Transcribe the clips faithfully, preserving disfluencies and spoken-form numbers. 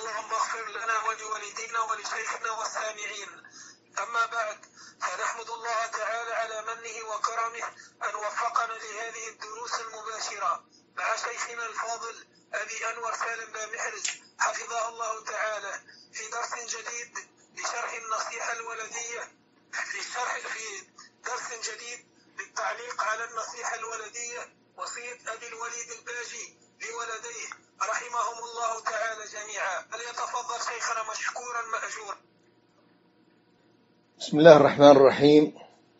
اللهم اغفر لنا ولوالدينا ولشيخنا والسامعين. أما بعد، فنحمد الله تعالى على منه وكرمه أن وفقنا لهذه الدروس المباشرة مع شيخنا الفاضل أبي أنور سالم بامحرز حفظه الله تعالى في درس جديد لشرح النصيحة الولدية في شرح في درس جديد للتعليق على النصيحة الولدية وصية أبي الوليد الباجي لولديه رحمهم الله تعالى جميعا. فليتفضل شيخنا مشكورا مأجورا. بسم الله الرحمن الرحيم.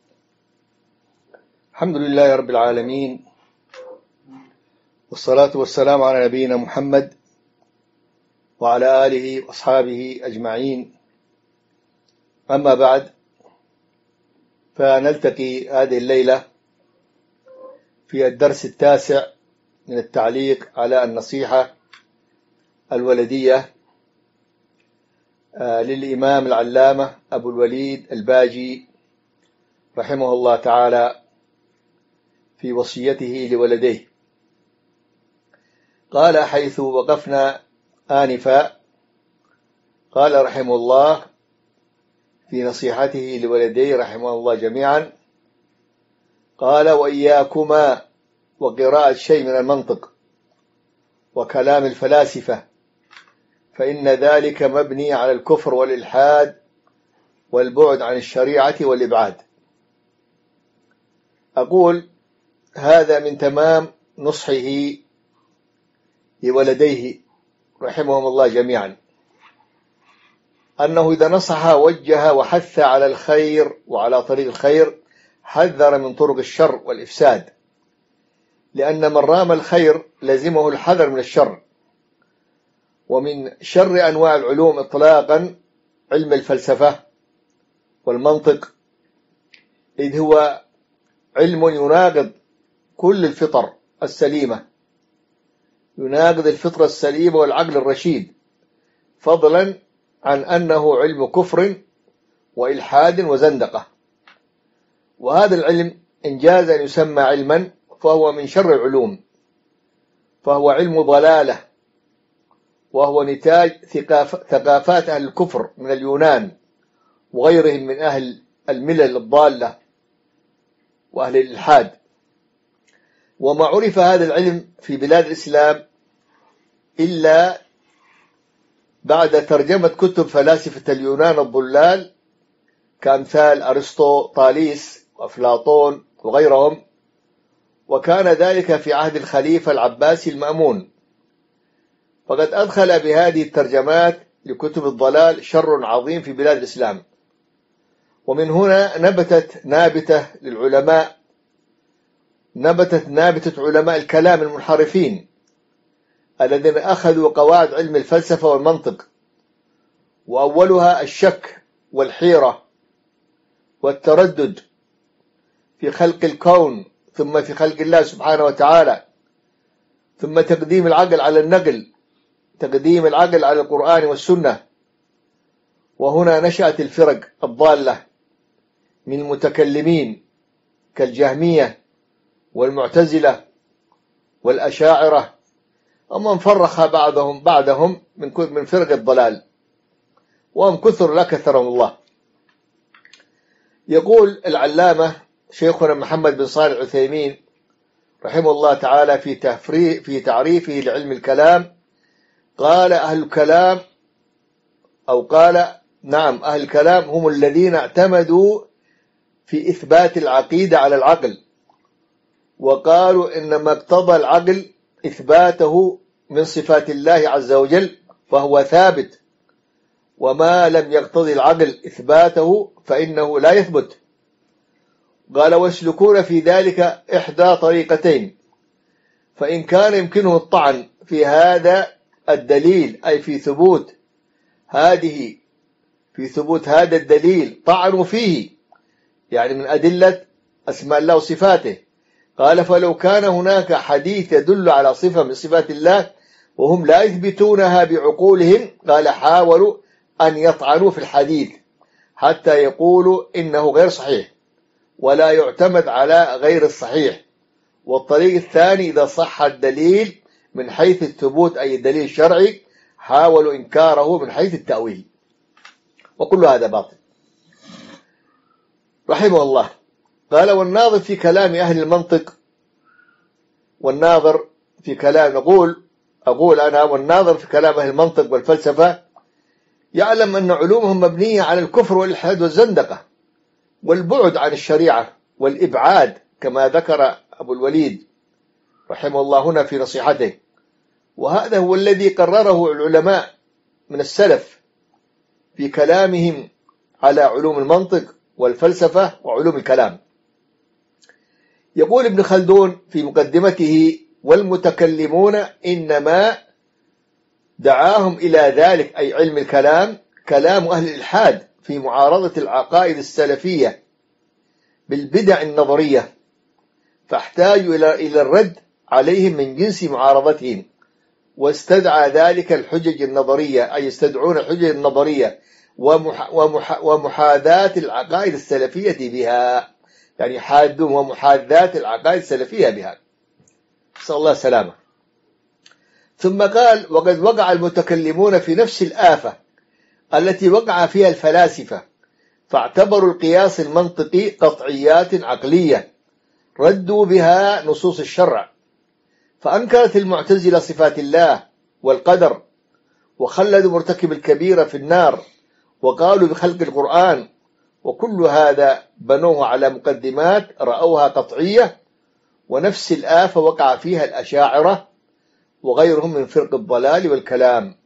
الحمد لله رب العالمين، والصلاة والسلام على نبينا محمد وعلى آله وأصحابه أجمعين. أما بعد، فنلتقي هذه الليلة في الدرس التاسع من التعليق على النصيحة الولدية للإمام العلامة أبو الوليد الباجي رحمه الله تعالى في وصيته لولديه. قال حيث وقفنا آنفا، قال رحمه الله في نصيحته لولديه رحمه الله جميعا، قال: وإياكما وقراءة شيء من المنطق وكلام الفلاسفة، فإن ذلك مبني على الكفر والإلحاد والبعد عن الشريعة والإبعاد. أقول هذا من تمام نصحه لولديه رحمهم الله جميعا، أنه إذا نصح وجه وحث على الخير وعلى طريق الخير، حذر من طرق الشر والإفساد، لأن من رام الخير لزمه الحذر من الشر. ومن شر أنواع العلوم إطلاقا علم الفلسفة والمنطق، إذ هو علم يناقض كل الفطر السليمة، يناقض الفطرة السليمة والعقل الرشيد، فضلا عن أنه علم كفر وإلحاد وزندقة. وهذا العلم إن جاز أن يسمى علما فهو من شر العلوم، فهو علم ضلالة، وهو نتاج ثقافات أهل الكفر من اليونان وغيرهم من أهل الملل الضالة وأهل الإلحاد. وما عرف هذا العلم في بلاد الإسلام إلا بعد ترجمة كتب فلاسفة اليونان الضلال كأمثال أرسطو طاليس وأفلاطون وغيرهم، وكان ذلك في عهد الخليفة العباسي المأمون. فقد أدخل بهذه الترجمات لكتب الضلال شر عظيم في بلاد الإسلام. ومن هنا نبتت نابتة للعلماء نبتت نابتة علماء الكلام المنحرفين الذين أخذوا قواعد علم الفلسفة والمنطق، وأولها الشك والحيرة والتردد في خلق الكون، ثم في خلق الله سبحانه وتعالى، ثم تقديم العقل على النقل، تقديم العقل على القرآن والسنة. وهنا نشأت الفرق الضالة من المتكلمين كالجهمية والمعتزلة والأشاعرة، ومن فرخ بعضهم بعدهم من من فرق الضلال، وهم كثر لا كثرهم الله. يقول العلامة شيخنا محمد بن صالح العثيمين رحمه الله تعالى في في تعريفه لعلم الكلام، قال: أهل الكلام أو قال نعم أهل الكلام هم الذين اعتمدوا في إثبات العقيدة على العقل، وقالوا إنما اقتضى العقل إثباته من صفات الله عز وجل فهو ثابت، وما لم يقتضي العقل إثباته فإنه لا يثبت. قال: ويسلكون في ذلك إحدى طريقتين، فإن كان يمكنه الطعن في هذا الدليل، أي في ثبوت هذه في ثبوت هذا الدليل طعنوا فيه، يعني من أدلة أسماء الله وصفاته. قال: فلو كان هناك حديث يدل على صفة من صفات الله وهم لا يثبتونها بعقولهم، قال: حاولوا أن يطعنوا في الحديث حتى يقولوا إنه غير صحيح ولا يعتمد على غير الصحيح. والطريق الثاني إذا صح الدليل من حيث الثبوت أي الدليل الشرعي، حاولوا إنكاره من حيث التأويل، وكل هذا باطل. رحمه الله قال: والناظر في كلام أهل المنطق، والناظر في كلام نقول أقول أنا والناظر في كلام أهل المنطق والفلسفة يعلم أن علومهم مبنية على الكفر والإلحاد والزندقة والبعد عن الشريعة والإبعاد، كما ذكر أبو الوليد رحمه الله هنا في نصيحته. وهذا هو الذي قرره العلماء من السلف في كلامهم على علوم المنطق والفلسفة وعلوم الكلام. يقول ابن خلدون في مقدمته: والمتكلمون إنما دعاهم إلى ذلك، أي علم الكلام، كلام أهل الإلحاد في معارضة العقائد السلفية بالبدع النظرية، فاحتاجوا إلى الرد عليهم من جنس معارضتهم، واستدعى ذلك الحجج النظرية، أي يستدعون الحجج النظرية ومح ومح ومحاذاة العقائد السلفية بها، يعني حادون ومحاذاة العقائد السلفية بها، نسأل الله السلامة. ثم قال: وقد وقع المتكلمون في نفس الآفة التي وقع فيها الفلاسفة، فاعتبروا القياس المنطقي قطعيات عقلية ردوا بها نصوص الشرع، فأنكرت المعتزلة صفات الله والقدر، وخلدوا مرتكب الكبيرة في النار، وقالوا بخلق القرآن، وكل هذا بنوه على مقدمات رأوها قطعية. ونفس الآفة وقع فيها الأشاعرة وغيرهم من فرق الضلال والكلام.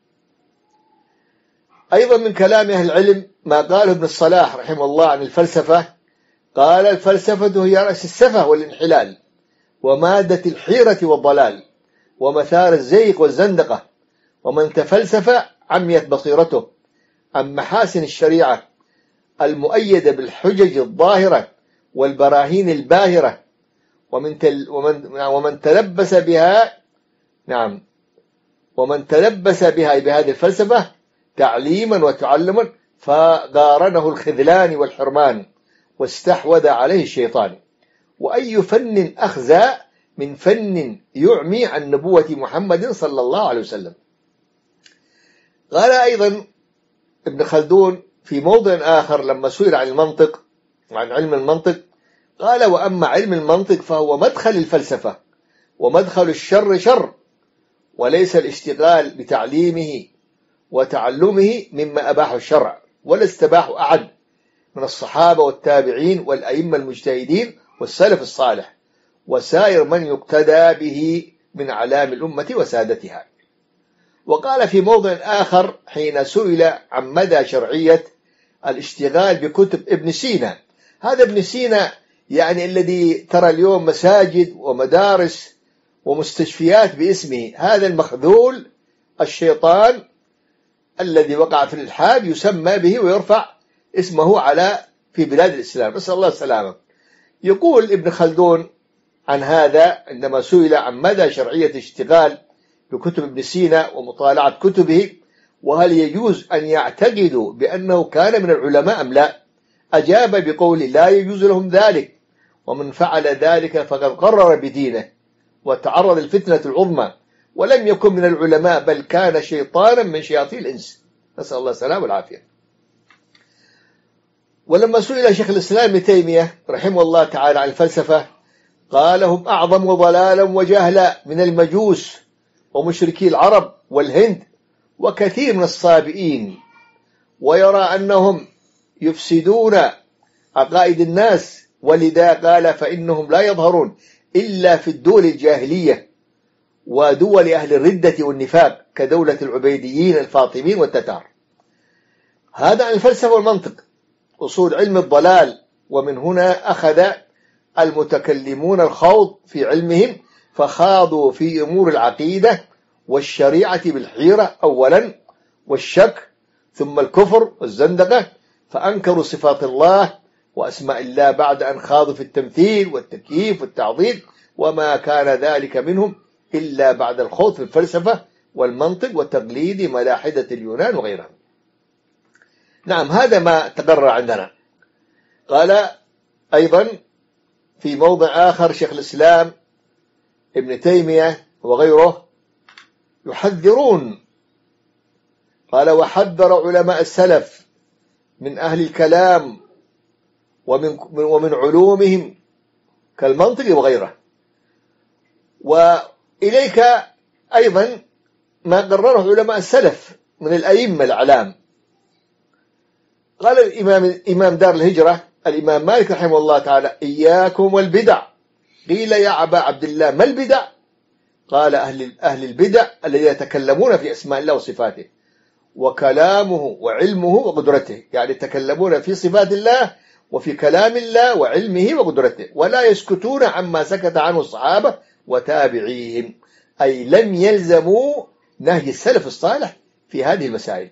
أيضا من كلام أهل العلم ما قاله ابن الصلاح رحمه الله عن الفلسفة، قال: الفلسفة هي رأس السفه والانحلال، ومادة الحيرة والضلال، ومثار الزيغ والزندقة، ومن تفلسف عميت بصيرته عن محاسن الشريعة المؤيدة بالحجج الظاهرة والبراهين الباهرة، ومن, تل ومن, ومن تلبس بها نعم ومن تلبس بها بهذه الفلسفة تعليما وتعلما فقارنه الخذلان والحرمان، واستحوذ عليه الشيطان. وأي فن أخزى من فن يعمي عن نبوة محمد صلى الله عليه وسلم. قال أيضا ابن خلدون في موضع آخر لما سئل عن المنطق وعن علم المنطق، قال: وأما علم المنطق فهو مدخل الفلسفة ومدخل الشر شر، وليس الاشتغال بتعليمه وتعلمه مما أباح الشرع، ولا استباح أحد من الصحابة والتابعين والأئمة المجتهدين والسلف الصالح وسائر من يقتدى به من علام الأمة وسادتها. وقال في موضع آخر حين سئل عن مدى شرعية الاشتغال بكتب ابن سينا، هذا ابن سينا يعني الذي ترى اليوم مساجد ومدارس ومستشفيات باسمه، هذا المخذول الشيطان الذي وقع في الإلحاد يسمى به ويرفع اسمه على في بلاد الإسلام، نسأل الله السلامة. يقول ابن خلدون عن هذا عندما سئل عن مدى شرعية الاشتغال بكتب ابن سينا ومطالعة كتبه، وهل يجوز أن يعتقدوا بأنه كان من العلماء أم لا، أجاب بقول: لا يجوز لهم ذلك، ومن فعل ذلك فقد قرر بدينه وتعرض الفتنة العظمى، ولم يكن من العلماء بل كان شيطانا من شياطين الإنس، نسأل الله السلامة والعافية. ولما سئل شيخ الإسلام ابن تيمية رحمه الله تعالى عن الفلسفة، قال: هم أعظم ضلالا وجهلا من المجوس ومشركي العرب والهند وكثير من الصابئين، ويرى أنهم يفسدون عقائد الناس، ولذا قال: فإنهم لا يظهرون إلا في الدول الجاهلية ودول أهل الردة والنفاق كدولة العبيديين الفاطميين والتتار. هذا عن الفلسفة والمنطق أصول علم الضلال. ومن هنا أخذ المتكلمون الخوض في علمهم، فخاضوا في أمور العقيدة والشريعة بالحيرة أولا والشك، ثم الكفر والزندقة، فأنكروا صفات الله وأسماء الله بعد أن خاضوا في التمثيل والتكييف والتعظيم، وما كان ذلك منهم إلا بعد الخوض في الفلسفة والمنطق وتقليد ملاحدة اليونان وغيرهم. نعم، هذا ما تقرر عندنا. قال أيضا في موضع آخر شيخ الإسلام ابن تيمية وغيره يحذرون قال وحذر علماء السلف من أهل الكلام ومن, ومن علومهم كالمنطق وغيره. وإليك أيضا ما قرره علماء السلف من الأئمة الأعلام. قال الإمام إمام دار الهجرة الإمام مالك رحمه الله تعالى إياكم والبدع. قيل يا أبا عبد الله ما البدع؟ قال أهل, أهل البدع الذين يتكلمون في أسماء الله وصفاته وكلامه وعلمه وقدرته، يعني يتكلمون في صفات الله وفي كلام الله وعلمه وقدرته، ولا يسكتون عما سكت عنه الصحابة وتابعيهم، أي لم يلزموا نهي السلف الصالح في هذه المسائل،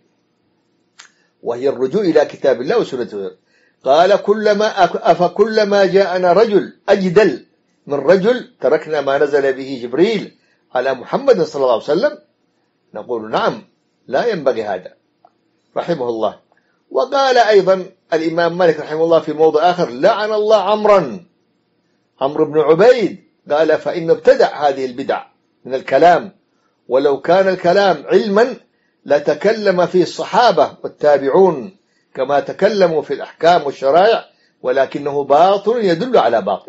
وهي الرجوع إلى كتاب الله وسنته. قال كلما أفكلما جاءنا رجل أجدل من رجل تركنا ما نزل به جبريل على محمد صلى الله عليه وسلم؟ نقول نعم، لا ينبغي هذا رحمه الله. وقال أيضا الإمام مالك رحمه الله في موضع آخر لعن الله عمرا عمرو بن عبيد، قال فإنه ابتدع هذه البدع من الكلام، ولو كان الكلام علما لتكلم فيه الصحابة والتابعون كما تكلموا في الأحكام والشرائع، ولكنه باطل يدل على باطل.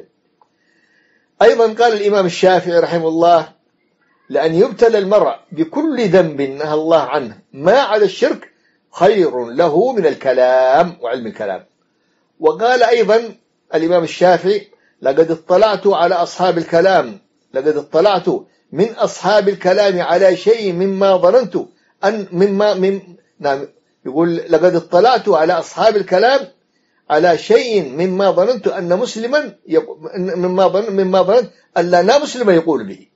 أيضا قال الإمام الشافعي رحمه الله لأن يبتلى المرء بكل ذنب نهى الله عنه ما عدا الشرك خير له من الكلام وعلم الكلام. وقال أيضا الإمام الشافعي لقد اطلعت على أصحاب الكلام لقد اطلعت من أصحاب الكلام على شيء مما ظننت أن مما من نعم يقول لقد اطلعت على أصحاب الكلام على شيء مما ظننت أن مسلما مما ظن مما ظننت أن لا مسلم يقول به،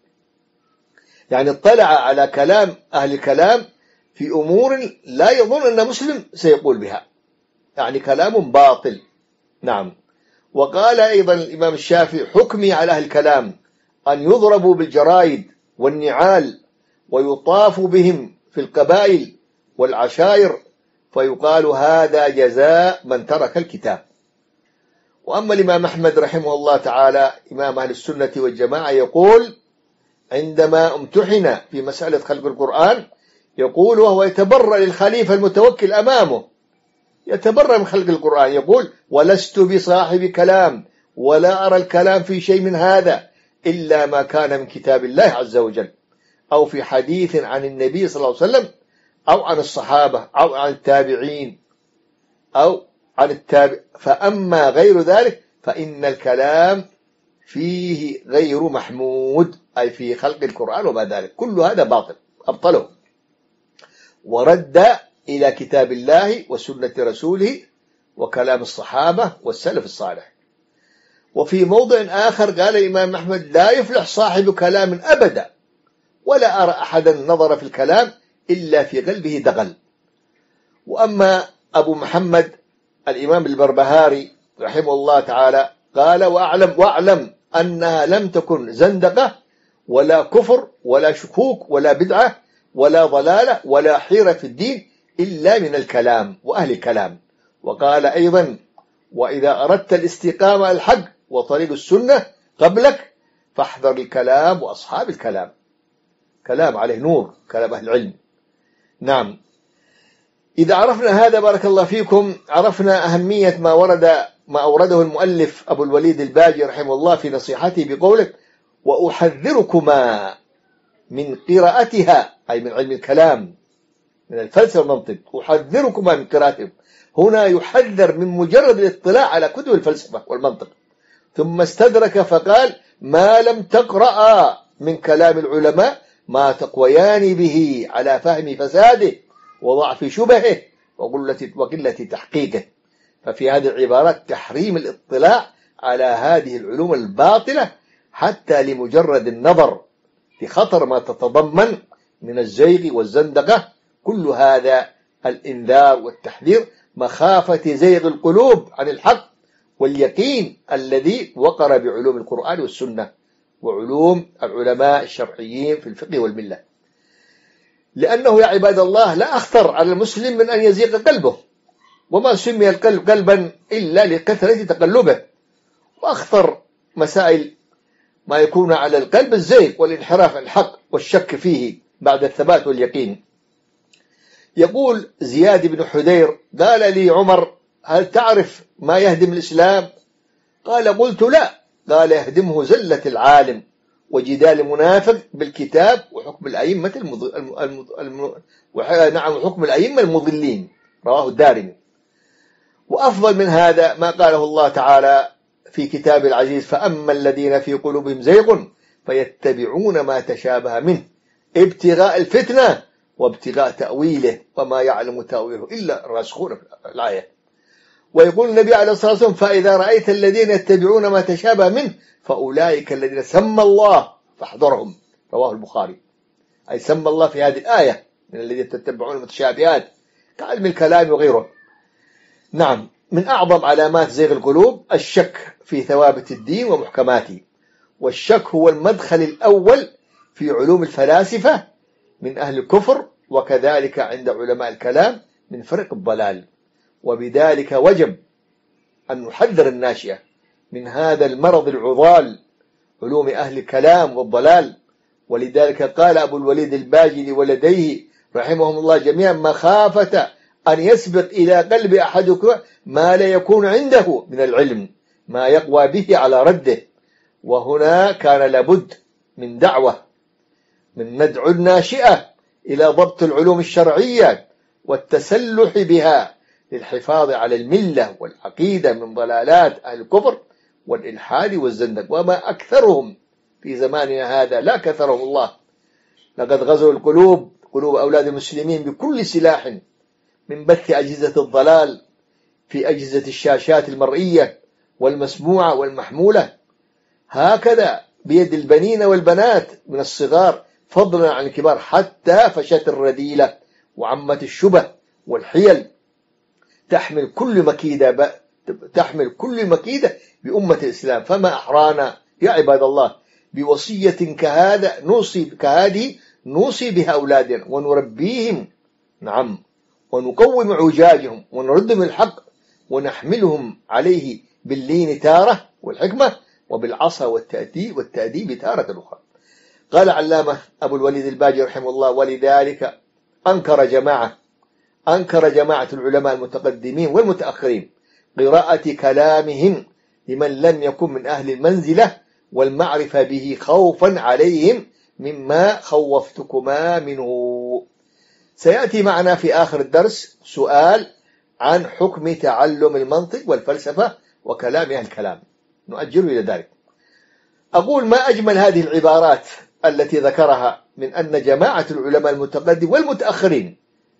يعني اطلع على كلام أهل الكلام في أمور لا يظن أن مسلم سيقول بها، يعني كلام باطل. نعم. وقال أيضا الإمام الشافعي حكمي على أهل الكلام أن يضربوا بالجرائد والنعال ويطاف بهم في القبائل والعشائر فيقال هذا جزاء من ترك الكتاب. وأما الإمام أحمد رحمه الله تعالى إمام أهل السنة والجماعة يقول عندما امتحن في مسألة خلق القرآن يقول وهو يتبرأ للخليفة المتوكل أمامه يتبرأ من خلق القرآن، يقول ولست بصاحب كلام ولا أرى الكلام في شيء من هذا إلا ما كان من كتاب الله عز وجل أو في حديث عن النبي صلى الله عليه وسلم أو عن الصحابة أو عن التابعين أو عن التابع، فأما غير ذلك فإن الكلام فيه غير محمود، أي في خلق القرآن وما ذلك، كل هذا باطل أبطله ورد إلى كتاب الله وسنة رسوله وكلام الصحابة والسلف الصالح. وفي موضع آخر قال الإمام أحمد لا يفلح صاحب كلام أبدا ولا أرى أحدا نظر في الكلام إلا في قلبه دغل. وأما أبو محمد الإمام البربهاري رحمه الله تعالى قال وأعلم, وأعلم أنها لم تكن زندقة ولا كفر ولا شكوك ولا بدعة ولا ضلالة ولا حيرة في الدين إلا من الكلام وأهل الكلام. وقال أيضا وإذا أردت الاستقامة على الحق وطريق السنة قبلك فاحذر الكلام وأصحاب الكلام، كلام عليه نور، كلام أهل العلم. نعم. إذا عرفنا هذا بارك الله فيكم عرفنا أهمية ما ورد ما أورده المؤلف أبو الوليد الباجي رحمه الله في نصيحته بقوله وأحذركما من قراءتها، أي من علم الكلام من الفلسفة والمنطق، أحذركما من قراءتهم. هنا يحذر من مجرد الاطلاع على كتب الفلسفة والمنطق، ثم استدرك فقال ما لم تقرأ من كلام العلماء ما تقويان به على فهم فساده وضعف شبهه وقلة تحقيقه. ففي هذه العبارات تحريم الاطلاع على هذه العلوم الباطلة حتى لمجرد النظر في خطر ما تتضمن من الزيغ والزندقة، كل هذا الإنذار والتحذير مخافة زيغ القلوب عن الحق واليقين الذي وقر بعلوم القرآن والسنة وعلوم العلماء الشرعيين في الفقه والملة. لأنه يا عباد الله لا أخطر على المسلم من أن يزيغ قلبه، وما سمي القلب قلبا إلا لكثرة تقلبه، وأخطر مسائل ما يكون على القلب الزيغ والانحراف عن الحق والشك فيه بعد الثبات واليقين. يقول زياد بن حذير: قال لي عمر: هل تعرف ما يهدم الإسلام؟ قال: قلت: لا. قال: يهدمه زلة العالم وجدال المنافق بالكتاب وحكم الأئمة المض... المض... الم... وح... نعم وحكم الأئمة المضلين. رواه الدارمي. وأفضل من هذا ما قاله الله تعالى في كتاب العزيز: فأما الذين في قلوبهم زيغ فيتبعون ما تشابه منه ابتغاء الفتنة وابتغاء تأويله وما يعلم تأويله إلا الراسخون في الآية. ويقول النبي عليه الصلاة والسلام: فإذا رأيت الذين يتبعون ما تشابه منه فأولئك الذين سمى الله فاحذرهم. رواه البخاري. أي سمى الله في هذه الآية من الذين يتبعون المتشابهات كعلم الكلام وغيره. نعم، من أعظم علامات زيغ القلوب الشك في ثوابت الدين ومحكماته، والشك هو المدخل الأول في علوم الفلاسفة من أهل الكفر، وكذلك عند علماء الكلام من فرق الضلال. وبذلك وجب أن نحذر الناشئة من هذا المرض العضال علوم أهل الكلام والضلال. ولذلك قال أبو الوليد الباجي لولديه رحمهم الله جميعا: مخافة أن يسبق إلى قلب أحدكم ما لا يكون عنده من العلم ما يقوى به على رده. وهنا كان لابد من دعوة من ندعو الناشئة إلى ضبط العلوم الشرعية والتسلح بها للحفاظ على الملة والعقيدة من ضلالات أهل الكفر والإلحاد والزندق، وما أكثرهم في زماننا هذا، لا كثرهم الله. لقد غزوا القلوب قلوب أولاد المسلمين بكل سلاح، من بث أجهزة الضلال في أجهزة الشاشات المرئية والمسموعة والمحمولة، هكذا بيد البنين والبنات من الصغار فضلا عن الكبار، حتى فشت الرذيلة وعمت الشبه والحيل تحمل كل مكيدة تحمل كل مكيدة بأمة الإسلام. فما أحرانا يا عباد الله بوصية كهذا نوصي كهذه نوصي بها أولادنا ونربيهم، نعم، ونقوم عجاجهم ونردهم الحق ونحملهم عليه باللين تارة والحكمة وبالعصا والتأديب والتأديب تارة أخرى. قال علامة أبو الوليد الباجي رحمه الله: ولذلك أنكر جماعة أنكر جماعة العلماء المتقدمين والمتأخرين قراءة كلامهم لمن لم يكن من أهل المنزلة والمعرفة به خوفا عليهم مما خوفتكما منه. سيأتي معنا في آخر الدرس سؤال عن حكم تعلم المنطق والفلسفة وكلام أهل الكلام، نؤجله إلى ذلك. أقول: ما أجمل هذه العبارات التي ذكرها من أن جماعة العلماء المتقدم والمتأخرين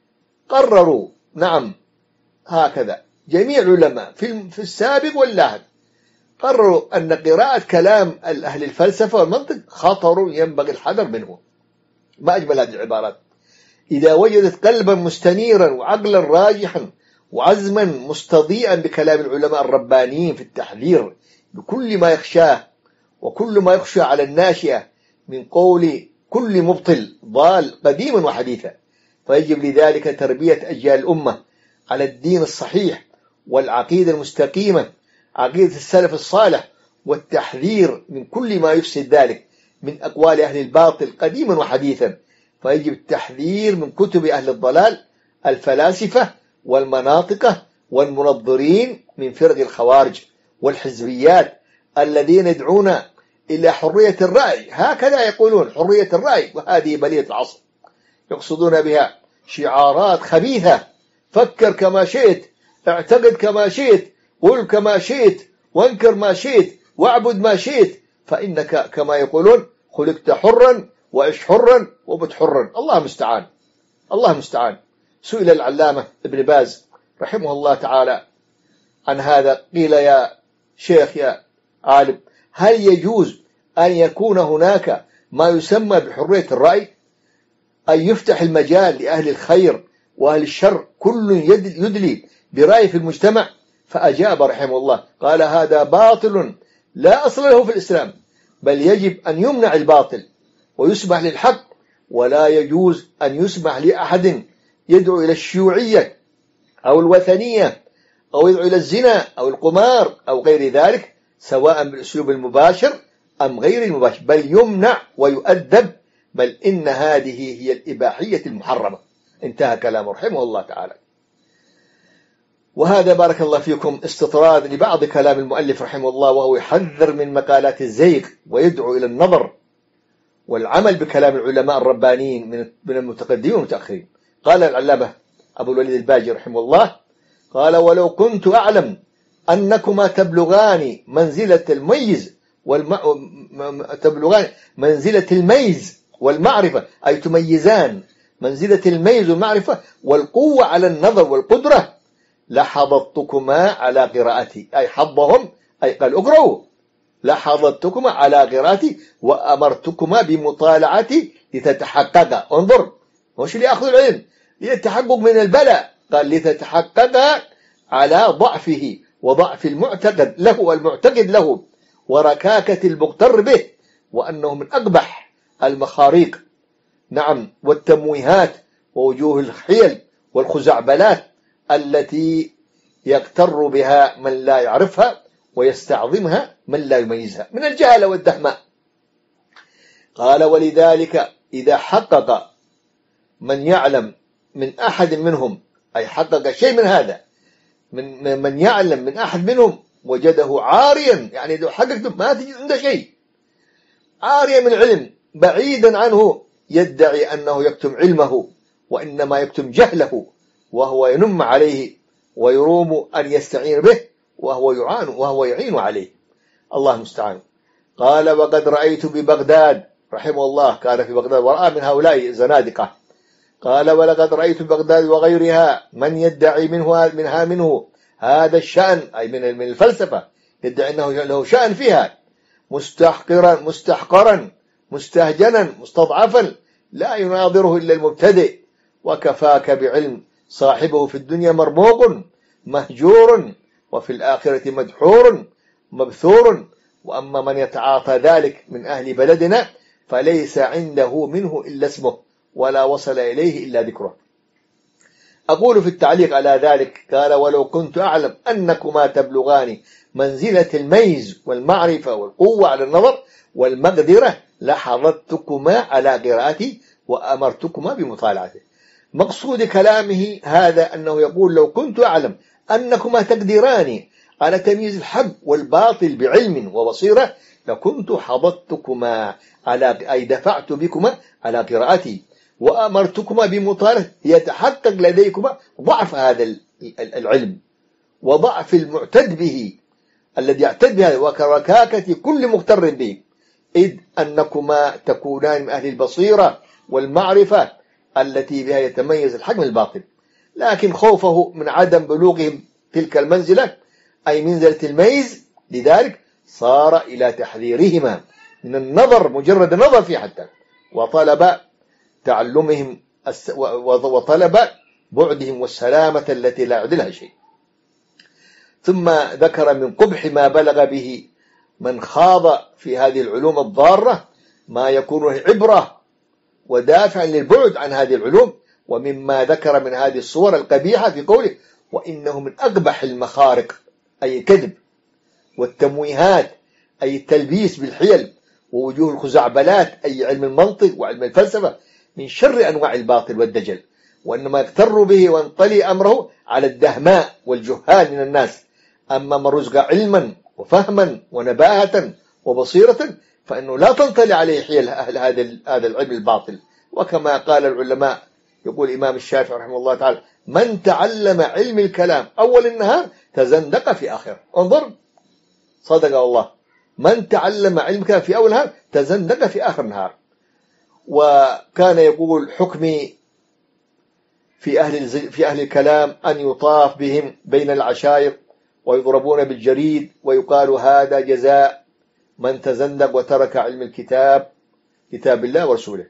قرروا، نعم هكذا جميع العلماء في السابق واللاحق قرروا أن قراءة كلام أهل الفلسفة والمنطق خطر ينبغي الحذر منه. ما أجمل هذه العبارات. إذا وجدت قلبا مستنيرا وعقلا راجحا وعزما مستضيئا بكلام العلماء الربانيين في التحذير بكل ما يخشاه وكل ما يخشى على الناشئة من قول كل مبطل ضال قديما وحديثا، فيجب لذلك تربية أجيال الأمة على الدين الصحيح والعقيدة المستقيمة، عقيدة السلف الصالح، والتحذير من كل ما يفسد ذلك من أقوال أهل الباطل قديما وحديثا. فيجب التحذير من كتب أهل الضلال الفلاسفة والمناطقة والمنظرين من فرق الخوارج والحزبيات الذين يدعون إلى حرية الرأي، هكذا يقولون حرية الرأي، وهذه بلية العصر، يقصدون بها شعارات خبيثة: فكر كما شئت، اعتقد كما شئت، قل كما شئت، وانكر ما شئت، واعبد ما شئت، فإنك كما يقولون خلقت حرا وعش حرا ومت حرا. الله المستعان، الله المستعان. سئل العلامة ابن باز رحمه الله تعالى عن هذا، قيل: يا شيخ يا عالم، هل يجوز أن يكون هناك ما يسمى بحرية الرأي، أن يفتح المجال لأهل الخير وأهل الشر كل يدلي برأي في المجتمع؟ فأجاب رحمه الله قال: هذا باطل لا أصل له في الإسلام، بل يجب أن يمنع الباطل ويسمح للحق، ولا يجوز أن يسمح لأحد يدعو إلى الشيوعية أو الوثنية أو يدعو إلى الزنا أو القمار أو غير ذلك، سواء بالأسلوب المباشر أم غير المباشر، بل يمنع ويؤدب، بل إن هذه هي الإباحية المحرمة انتهى كلامه رحمه الله تعالى. وهذا بارك الله فيكم استطراد لبعض كلام المؤلف رحمه الله، وهو يحذر من مقالات الزيغ ويدعو إلى النظر والعمل بكلام العلماء الربانيين من المتقدمين والمتأخرين. قال العلامة أبو الوليد الباجي رحمه الله قال: ولو كنت أعلم أنكما تبلغان منزلة الميز والم... تبلغان منزلة الميز والمعرفة، أي تميزان منزلة الميز والمعرفة والقوة على النظر والقدرة، لحضضتكما على قراءتي، أي حضهم، أي قال اقرأوا، لحضضتكما على قراءتي وأمرتكما بمطالعتي لتتحقق. انظر، مش لأخذ العلم، للتحقق من البلاء، قال لتتحقق على ضعفه وضعف المعتقد له والمعتقد له وركاكة المغتر به، وأنه من أقبح المخاريق، نعم، والتمويهات ووجوه الحيل والخزعبلات التي يغتر بها من لا يعرفها ويستعظمها من لا يميزها من الجهل والدهماء. قال: ولذلك إذا حقق من يعلم من أحد منهم، أي حقق شيء من هذا، من من يعلم من أحد منهم وجده عاريا، يعني لو حققته ما تجد عنده شيء، عاريا من العلم بعيدا عنه، يدعي أنه يكتم علمه وإنما يكتم جهله، وهو ينم عليه ويروم أن يستعين به، وهو يعان وهو يعين عليه. الله المستعان. قال: وقد رأيت ببغداد، رحمه الله كان في بغداد ورأى من هؤلاء الزنادقة، قال: ولقد رأيت ببغداد وغيرها من يدعي منه منها منه هذا الشأن، أي من من الفلسفة، يدعي أنه له شأن فيها، مستحقرا مستحقرا مستهجنا مستضعفا، لا يناظره إلا المبتدئ، وكفاك بعلم صاحبه في الدنيا مرموق مهجور، وفي الآخرة مدحور مبثور. وأما من يتعاطى ذلك من أهل بلدنا فليس عنده منه إلا اسمه، ولا وصل إليه إلا ذكره. أقول في التعليق على ذلك، قال: ولو كنت أعلم أنكما تبلغان منزلة الميز والمعرفة والقوة على النظر والمقدرة لحضرتكما على قراءتي وأمرتكما بمطالعته. مقصود كلامه هذا أنه يقول: لو كنت أعلم أنكما تقدران على تمييز الحق والباطل بعلم وبصيرة لكنت حضرتكما على، أي دفعت بكما على قراءتي وأمرتكما بمطالعته، يتحقق لديكما ضعف هذا العلم وضعف المعتد به الذي يعتد بهذا وكركاكة كل مغتر به، إذ أنكما تكونان من أهل البصيرة والمعرفة التي بها يتميز الحق من الباطل. لكن خوفه من عدم بلوغهم تلك المنزلة، أي منزلة الميز، لذلك صار إلى تحذيرهما من النظر، مجرد النظر فيه حتى، وطلب تعلمهم وطلب بعدهم والسلامة التي لا يعدلها شيء. ثم ذكر من قبح ما بلغ به من خاض في هذه العلوم الضارة ما يكون عبرة ودافع للبعد عن هذه العلوم، ومما ذكر من هذه الصور القبيحة في قوله: وإنه من أقبح المخارق، أي الكذب والتمويهات، أي التلبيس بالحيل ووجوه الخزعبلات، أي علم المنطق وعلم الفلسفة، من شر أنواع الباطل والدجل، وإنما يغتر به وينطلي أمره على الدهماء والجهال من الناس. أما من رزق علما وفهما ونباهة وبصيرة فإنه لا تنطلي عليه حيل أهل هذا العلم الباطل. وكما قال العلماء، يقول الإمام الشافعي رحمه الله تعالى: من تعلم علم الكلام أول النهار تزندق في آخر. انظر، صدق الله، من تعلم علم الكلام في أول النهار تزندق في آخر النهار. وكان يقول: حكمي في أهل في أهل الكلام أن يطاف بهم بين العشائر ويضربون بالجريد ويقال: هذا جزاء من تزندق وترك علم الكتاب، كتاب الله ورسوله.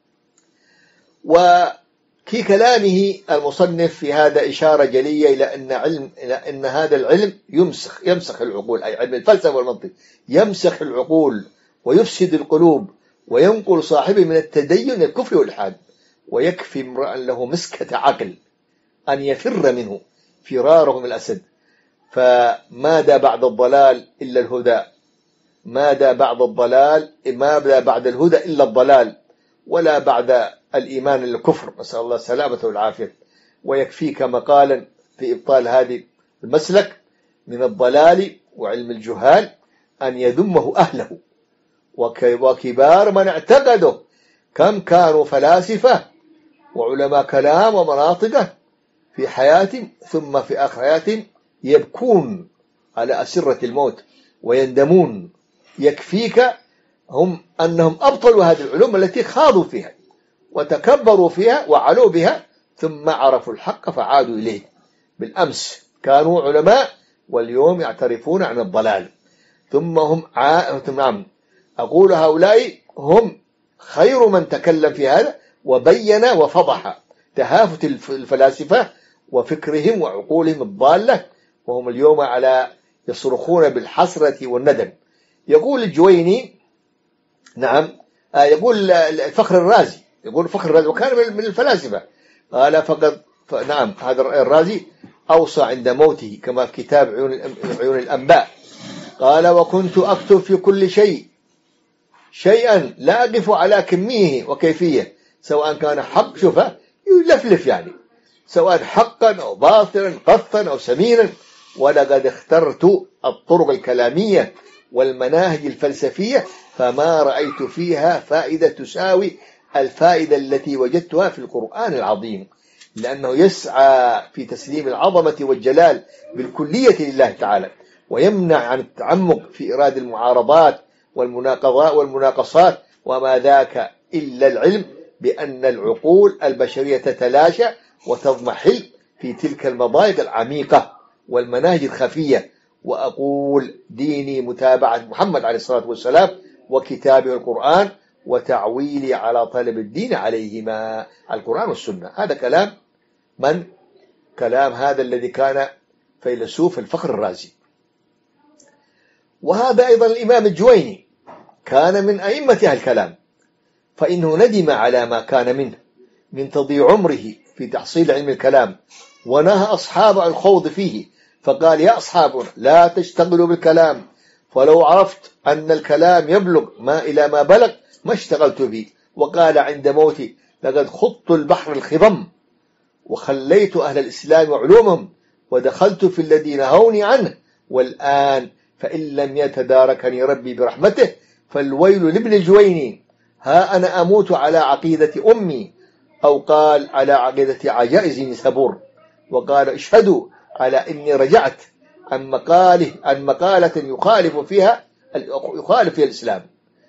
وفي كلامه المصنف في هذا إشارة جلية إلى أن علم إلى أن هذا العلم يمسخ يمسخ العقول، أي علم الفلسفة والمنطق يمسخ العقول ويفسد القلوب وينقل صاحبه من التدين إلى الكفر والإلحاد. ويكفي امرأ له مسكة عقل أن يفر منه فراره من الأسد. فماذا بعد الضلال إلا الهدى، ماذا بعد الضلال ماذا بعد الهدى إلا الضلال، ولا بعد الإيمان الكفر، نسأل الله السلامة والعافية. ويكفيك مقالا في إبطال هذه المسلك من الضلال وعلم الجهال أن يذمه أهله وكبار من اعتقده، كم كانوا فلاسفة وعلماء كلام ومناطقه في حياتهم ثم في آخر حياتهم يبكون على أسرة الموت ويندمون. يكفيك هم أنهم أبطلوا هذه العلوم التي خاضوا فيها وتكبروا فيها وعلوا بها، ثم عرفوا الحق فعادوا إليه. بالأمس كانوا علماء واليوم يعترفون عن الضلال، ثم هم عا... نعم أقول هؤلاء هم خير من تكلم في هذا وبين وفضح تهافت الفلاسفة وفكرهم وعقولهم الضالة، وهم اليوم على يصرخون بالحسرة والندم. يقول الجويني نعم آه يقول الفخر الرازي يقول فخر الرازي وكان من الفلاسفة، قال فقد نعم هذا الرازي أوصى عند موته كما في كتاب عيون, عيون الأنباء، قال وكنت أكتب في كل شيء شيئا لا أقف على كميه وكيفية، سواء كان حق شوفه يلفلف يعني، سواء حقا أو باطلا قطا أو سمينا، ولقد اخترت الطرق الكلامية والمناهج الفلسفية فما رأيت فيها فائدة تساوي الفائدة التي وجدتها في القرآن العظيم، لأنه يسعى في تسليم العظمة والجلال بالكلية لله تعالى، ويمنع عن التعمق في إراد المعارضات والمناقضات والمناقصات، وما ذاك إلا العلم بأن العقول البشرية تتلاشى وتضمحل في تلك المضايق العميقة والمناهج الخفية. وأقول ديني متابعة محمد عليه الصلاة والسلام وكتابه القرآن، وتعويلي على طلب الدين عليهما القرآن والسنة. هذا كلام من؟ كلام هذا الذي كان فيلسوف الفخر الرازي. وهذا أيضا الإمام الجويني كان من أئمة أهل الكلام، فإنه ندم على ما كان منه من تضييع عمره في تحصيل علم الكلام، ونهى أصحابه عن الخوض فيه، فقال يا أصحابنا لا تشتغلوا بالكلام، فلو عرفت أن الكلام يبلغ ما إلى ما بلغ ما اشتغلت به. وقال عند موتي لقد خضت البحر الخضم وخليت أهل الإسلام وعلومهم ودخلت في الذي نهوني عنه، والآن فإن لم يتداركني ربي برحمته فالويل لابن الجويني، ها أنا أموت على عقيدة أمي، أو قال على عقيدة عجائز نسابور. وقال اشهدوا على إني رجعت عن مقاله عن مقالة يخالف فيها يخالف فيها الإسلام.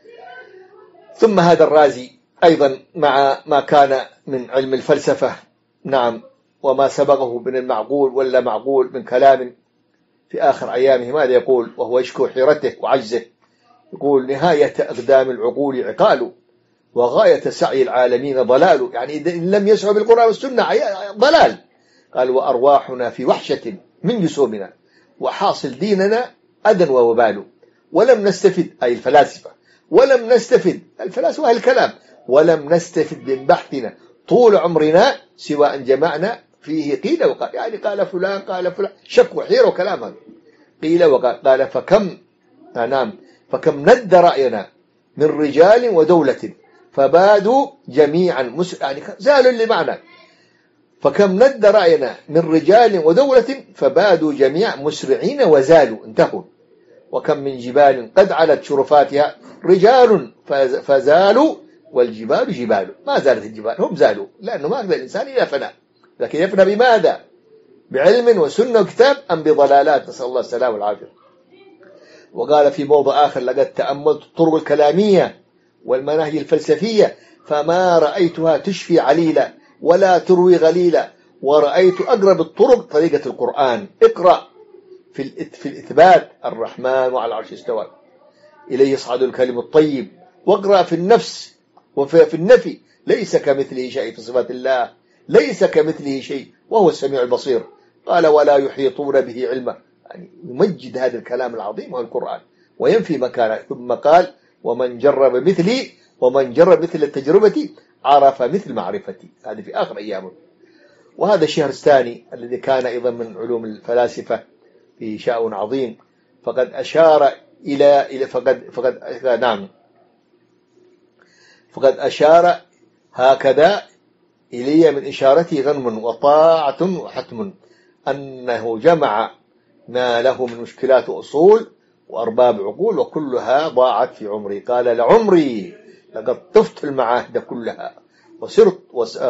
ثم هذا الرازي أيضا مع ما كان من علم الفلسفة نعم وما سبقه من المعقول ولا معقول من كلام، في آخر أيامه ماذا يقول وهو يشكو حيرته وعجزه؟ يقول نهاية أقدام العقول عقال وغاية سعي العالمين ضلال، يعني إن لم يسعوا بالقرآن والسنة ضلال. قال وأرواحنا في وحشة من جسومنا وحاصل ديننا أذى ووبال، ولم نستفد أي الفلاسفة ولم نستفد الفلاسفة أهل الكلام ولم نستفد من بحثنا طول عمرنا سوى أن جمعنا فيه قيل وقال، يعني قال فلان قال فلان شك وحير وكلام قيل وقال. قال فكم نعم فكم ند رأينا من رجال ودولة فبادوا جميعا مس... يعني زالوا اللي معنا، فكم ند رأينا من رجال ودولة فبادوا جميعا مسرعين وزالوا انتهوا، وكم من جبال قد علت شرفاتها رجال فزالوا والجبال جبال، ما زالت الجبال هم زالوا، لأنه ما أقدر الإنسان إلى فناء، لكن يفنى بماذا؟ بعلم وسنة وكتاب أم بضلالات؟ نسأل الله السلام والعافية. وقال في موضع آخر لقد تأملت الطرق الكلامية والمناهج الفلسفية فما رأيتها تشفي عليلا ولا تروي غليلا، ورأيت أقرب الطرق طريقة القرآن. اقرأ في في الإثبات الرحمن وعلى العرش استوى إليه يصعد الكلم الطيب، واقرأ في النفس وفي النفي ليس كمثله شيء، في صفات الله ليس كمثله شيء وهو السميع البصير. قال ولا يحيطون به علما، يعني يمجد هذا الكلام العظيم وهو القرآن وينفي مكانه. ثم قال ومن جرب مثلي ومن جرب مثل التجربة عرف مثل معرفتي، هذه في آخر أيامه. وهذا الشهرستاني الذي كان أيضا من علوم الفلاسفة في شأن عظيم، فقد أشار إلى إلى فقد فقد نعم فقد أشار هكذا إلي من إشارته غنم وطاعة وحتم، أنه جمع ما له من مشكلات وأصول وأرباب عقول وكلها ضاعت في عمري. قال لعمري لقد طفت المعاهد كلها وسرت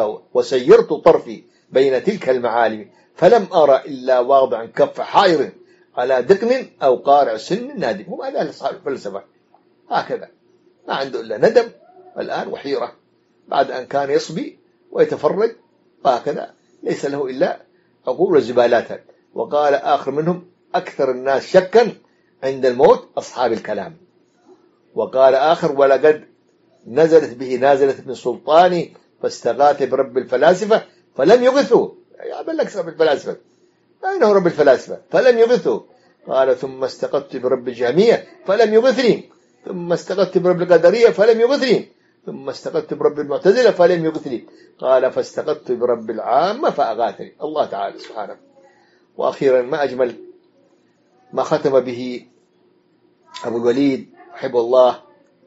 وسيرت طرفي بين تلك المعالم، فلم أرى إلا واضع كف حائر على دقن أو قارع سن نادم. هم هذا أصحاب الفلسفة، هكذا ما عنده إلا ندم الآن وحيرة بعد أن كان يصبي ويتفرج، وهكذا ليس له إلا عقول وزبالات. وقال آخر منهم أكثر الناس شكا عند الموت أصحاب الكلام. وقال آخر ولقد نزلت به نازلت من سلطاني فاستغاث برب الفلاسفة فلم يغثوا. يا بل أكثر بالفلاسفة، أين هو رب الفلاسفة؟ فلم يغثوا. قال ثم استغثت برب الجهمية فلم يغثني، ثم استغثت برب القدرية فلم يغثني، ثم استغثت برب المعتزلة فلم يغثني. قال فاستغثت برب العامة فأغاثني. الله تعالى سبحانه. وأخيرا ما أجمل ما ختم به أبو الوليد رحمه الله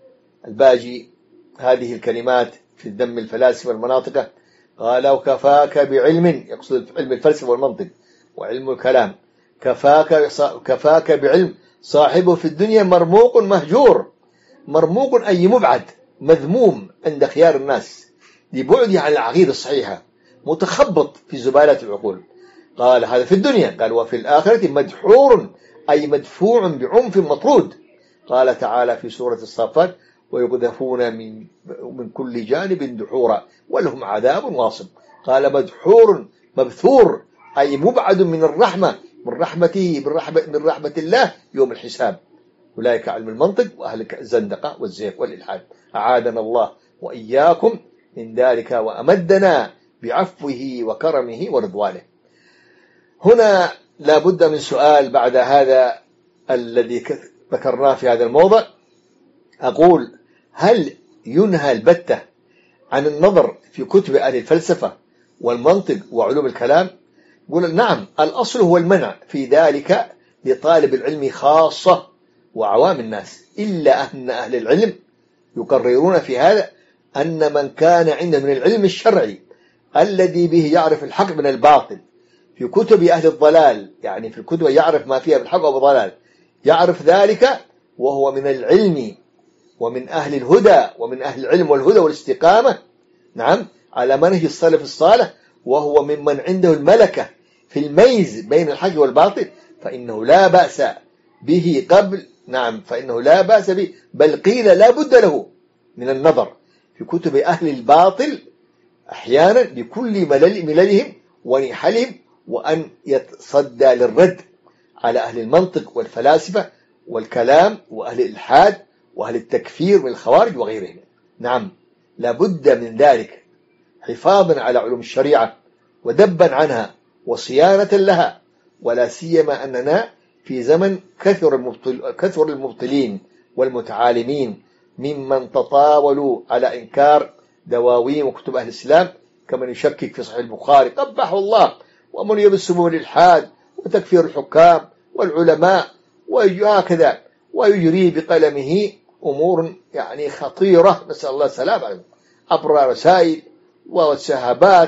الباجي هذه الكلمات في الذم الفلاسفة والمناطق. قال وكفاك بعلم، يقصد علم الفلسفة والمنطق وعلم الكلام، كفاك كفاك بعلم صاحبه في الدنيا مرموق مهجور. مرموق أي مبعد مذموم عند خيار الناس لبعده عن العقيدة الصحيحة، متخبط في زبالة العقول. قال هذا في الدنيا. قال وفي الآخرة مدحور أي مدفوع بعنف مطرود. قال تعالى في سورة الصافات ويقذفون من من كل جانب دحورا ولهم عذاب واصب. قال مدحور مبثور أي مبعد من الرحمة، من رحمته من رحمة, من رحمة الله يوم الحساب. أولئك علم المنطق وأهل الزندقة والزيغ والإلحاد. أعاذنا الله وإياكم من ذلك وأمدنا بعفوه وكرمه ورضوانه. هنا لا بد من سؤال بعد هذا الذي ذكرناه في هذا الموضع. أقول هل ينهى البتة عن النظر في كتب أهل الفلسفة والمنطق وعلوم الكلام؟ يقول نعم، الأصل هو المنع في ذلك لطالب العلم خاصة وعوام الناس، إلا أن أهل العلم يقررون في هذا أن من كان عنده من العلم الشرعي الذي به يعرف الحق من الباطل في كتب أهل الضلال، يعني في الكتب يعرف ما فيها بالحق والضلال، يعرف ذلك وهو من العلم ومن أهل الهدى ومن أهل العلم والهدى والاستقامة، نعم على منهج السلف الصالح، وهو ممن عنده الملكة في الميز بين الحق والباطل، فإنه لا بأس به قبل نعم فإنه لا بأس به، بل قيل لا بد له من النظر في كتب أهل الباطل أحيانا بكل ملل مللهم ونحلهم، وأن يتصدى للرد على أهل المنطق والفلاسفة والكلام وأهل الإلحاد وأهل التكفير من الخوارج وغيرهم. نعم لا بد من ذلك حفاظا على علوم الشريعة ودبا عنها وصيانة لها، ولا سيما أننا في زمن كثر المبطل كثر المبطلين والمتعالمين ممن تطاولوا على إنكار دواوين وكتب أهل الإسلام، كمن يشكك في صحيح البخاري قبحه الله، ومن يبسمه الإلحاد وتكفير الحكام والعلماء وهكذا، ويجري بقلمه أمور يعني خطيرة نسأل الله السلامة عبر رسائل وسهابات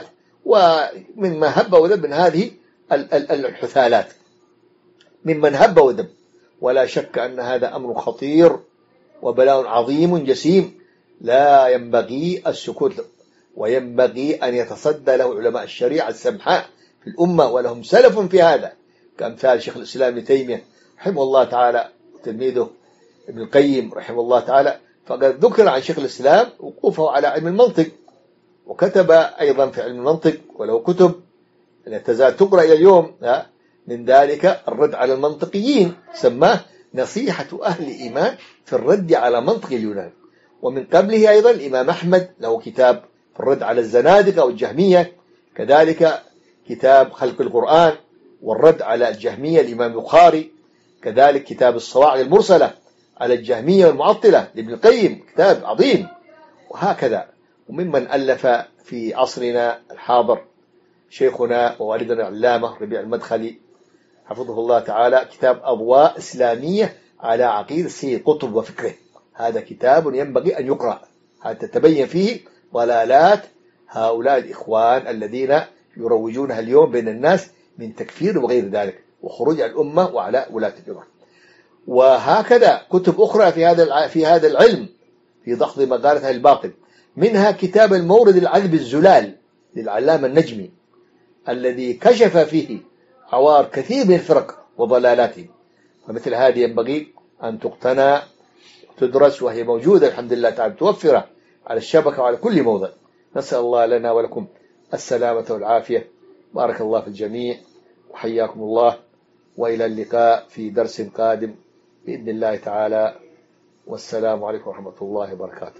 ومن هب ودب من هذه الحثالات ممن هب ودب. ولا شك أن هذا أمر خطير وبلاء عظيم جسيم لا ينبغي السكوت، وينبغي أن يتصدى له علماء الشريعة السمحاء في الأمة، ولهم سلف في هذا كأمثال شيخ الإسلام ابن تيمية رحمه الله تعالى وتلميذه ابن القيم رحمه الله تعالى. فقد ذكر عن شيخ الإسلام وقوفه على علم المنطق، وكتب أيضا في علم المنطق وله كتب لا تزال تقرأ إلى اليوم، من ذلك الرد على المنطقيين سماه نصيحة أهل الإيمان في الرد على منطق اليونان. ومن قبله أيضا الإمام أحمد له كتاب في الرد على الزنادقة والجهمية، كذلك كتاب خلق القرآن والرد على الجهمية الإمام البخاري، كذلك كتاب الصواعق المرسلة على الجهمية والمعطلة لابن القيم كتاب عظيم. وهكذا وممن ألف في عصرنا الحاضر شيخنا ووالدنا العلامة ربيع المدخلي حفظه الله تعالى كتاب أضواء إسلامية على عقيدة سيد قطب وفكره. هذا كتاب ينبغي أن يقرأ حتى تبين فيه ضلالات هؤلاء الإخوان الذين يروجونها اليوم بين الناس من تكفير وغير ذلك وخروج على الأمة وعلى ولاة الأمة. وهكذا كتب أخرى في هذا في هذا العلم في ضغط مقالة أهل الباطل، منها كتاب المورد العذب الزلال للعلامة النجمي الذي كشف فيه عوار كثير من الفرق وضلالاتهم. فمثل هذه ينبغي أن تقتنى وتدرس، وهي موجودة الحمد لله تعالى متوفرة على الشبكة وعلى كل موضع. نسأل الله لنا ولكم السلامة والعافية. بارك الله في الجميع وحياكم الله، وإلى اللقاء في درس قادم بإذن الله تعالى، والسلام عليكم ورحمة الله وبركاته.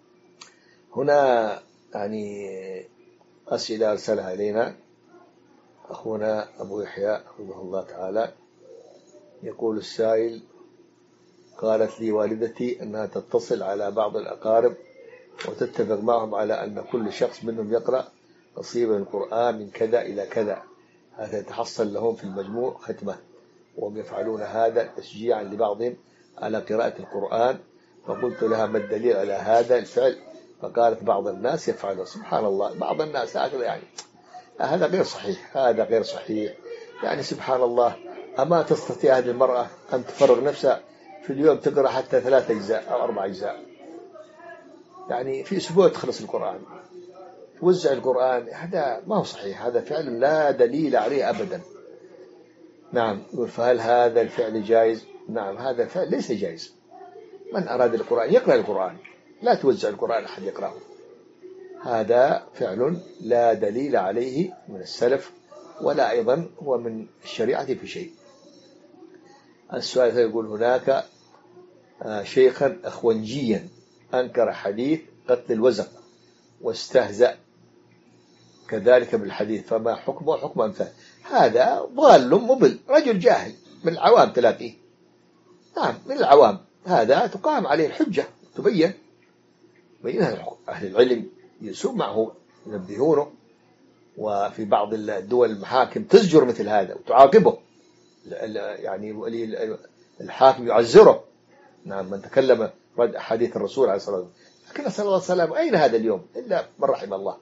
هنا يعني أسئلة أرسلها إلينا أخونا أبو يحيى حفظه الله تعالى. يقول السائل: قالت لي والدتي أنها تتصل على بعض الأقارب وتتفق معهم على أن كل شخص منهم يقرأ نصيبا من القرآن من كذا إلى كذا، هذا يتحصل لهم في المجموع ختمة، وهم يفعلون هذا تشجيعا لبعضهم على قراءة القرآن. فقلت لها: ما الدليل على هذا الفعل؟ فقالت: بعض الناس يفعله. سبحان الله، بعض الناس هكذا، يعني هذا غير صحيح، هذا غير صحيح. يعني سبحان الله، أما تستطيع هذه المرأة أن تفرغ نفسها في اليوم تقرأ حتى ثلاثة أجزاء أو أربع أجزاء، يعني في أسبوع تخلص القرآن، توزع القرآن؟ هذا ما هو صحيح، هذا فعل لا دليل عليه أبدا. نعم. يقول: فهل هذا الفعل جائز؟ نعم، هذا الفعل ليس جائز. من أراد القرآن يقرأ القرآن، لا توزع القرآن أحد يقرأه. هذا فعل لا دليل عليه من السلف، ولا أيضا هو من الشريعة في شيء. السؤال يقول: هناك شيخا أخونجيا أنكر حديث قتل الوزغ واستهزأ كذلك بالحديث، فما حكمه حكم أمثال؟ هذا ضال مضل، رجل جاهل من العوام تلاقيه. نعم، من العوام، هذا تقام عليه الحجة، تبين بينها أهل العلم يسوم معه ينبهونه، وفي بعض الدول المحاكم تزجر مثل هذا وتعاقبه، يعني ولي الحاكم يعزره. نعم، من تكلم رد أحاديث الرسول عليه الصلاة والسلام. لكن نسأل الله السلامة، أين هذا اليوم إلا من رحم الله.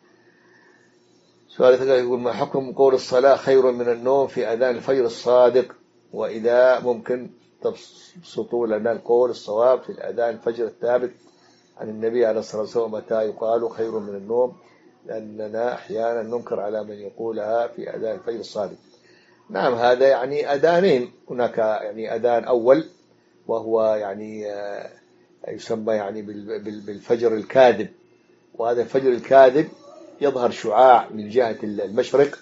سؤال يقول: ما حكم قول الصلاة خير من النوم في أذان الفجر الصادق؟ وإذا ممكن تبسطوا لنا القول الصواب في الأذان الفجر الثابت عن النبي عليه الصلاة والسلام، متى يقال خير من النوم؟ لأننا أحيانا ننكر على من يقولها في أذان الفجر الصادق. نعم، هذا يعني أذانين، هناك يعني أذان أول وهو يعني يسمى يعني بالفجر الكاذب، وهذا الفجر الكاذب يظهر شعاع من جهة المشرق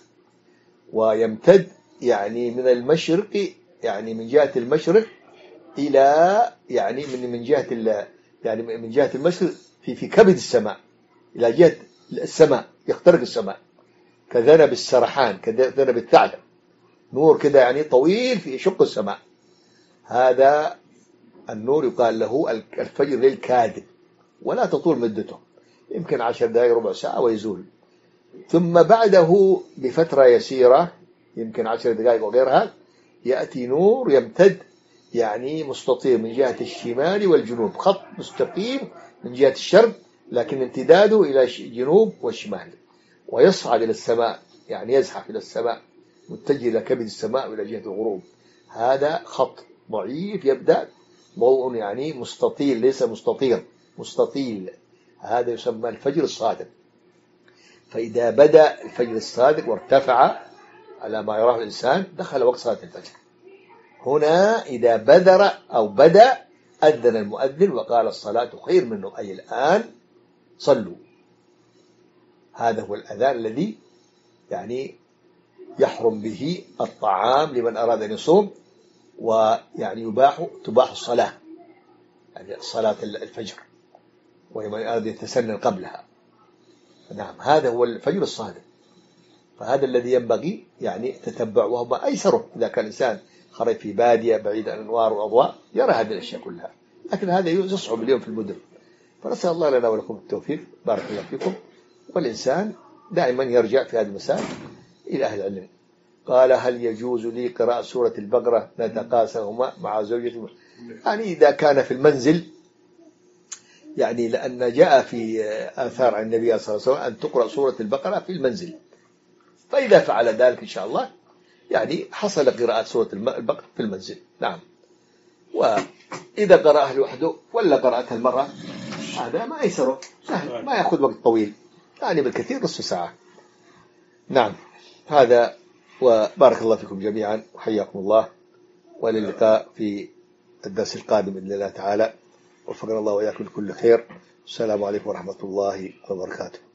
ويمتد يعني من المشرق، يعني من جهة المشرق إلى يعني من من جهة يعني من جهة المشرق في في كبد السماء إلى جهة السماء، يخترق السماء كذنب السرحان، كذنب الثعلب، نور كذا يعني طويل في شق السماء. هذا النور يقال له الفجر الكاذب، ولا تطول مدته، يمكن عشر دقائق ربع ساعة ويزول. ثم بعده بفترة يسيرة يمكن عشر دقائق وغيرها يأتي نور يمتد يعني مستطيل من جهة الشمال والجنوب، خط مستقيم من جهة الشرق لكن امتداده إلى الجنوب والشمال، ويصعد إلى السماء، يعني يزحف إلى السماء متجه إلى كبد السماء وإلى جهة الغروب. هذا خط ضعيف يبدأ ضوء يعني مستطيل، ليس مستطيل، مستطيل. هذا يسمى الفجر الصادق. فإذا بدأ الفجر الصادق وارتفع على ما يراه الإنسان دخل وقت صلاة الفجر. هنا إذا بذر أو بدأ أذن المؤذن وقال الصلاة خير منه، أي الآن صلوا. هذا هو الأذان الذي يعني يحرم به الطعام لمن أراد أن يصوم، ويعني يباح تباح الصلاة، يعني صلاة الفجر، ومن أراد يتسنن قبلها. نعم، هذا هو الفجر الصادق. فهذا الذي ينبغي يعني تتبع، وهو أيسره إذا كان الإنسان خرج في بادية بعيد عن الأنوار والأضواء يرى هذه الأشياء كلها، لكن هذا يصعب اليوم في المدن. فنسأل الله لنا ولكم التوفيق، بارك الله فيكم. والإنسان دائما يرجع في هذه المسائل إلى أهل العلم. قال: هل يجوز لي قراءة سورة البقرة نتقاسمهما مع زوجتي؟ يعني إذا كان في المنزل يعني لأن جاء في آثار عن النبي صلى الله عليه وسلم أن تقرأ سورة البقرة في المنزل، فإذا فعل ذلك إن شاء الله يعني حصل قراءة سورة البقرة في المنزل. نعم. وإذا قرأها لوحده ولا قرأتها المرة هذا ما يسره سهل، ما يأخذ وقت طويل، يعني بالكثير نصف ساعة. نعم. هذا، وبارك الله فيكم جميعا وحياكم الله، وللقاء في الدرس القادم بإذن الله تعالى، وفقنا الله وإياكم لكل خير. السلام عليكم ورحمة الله وبركاته.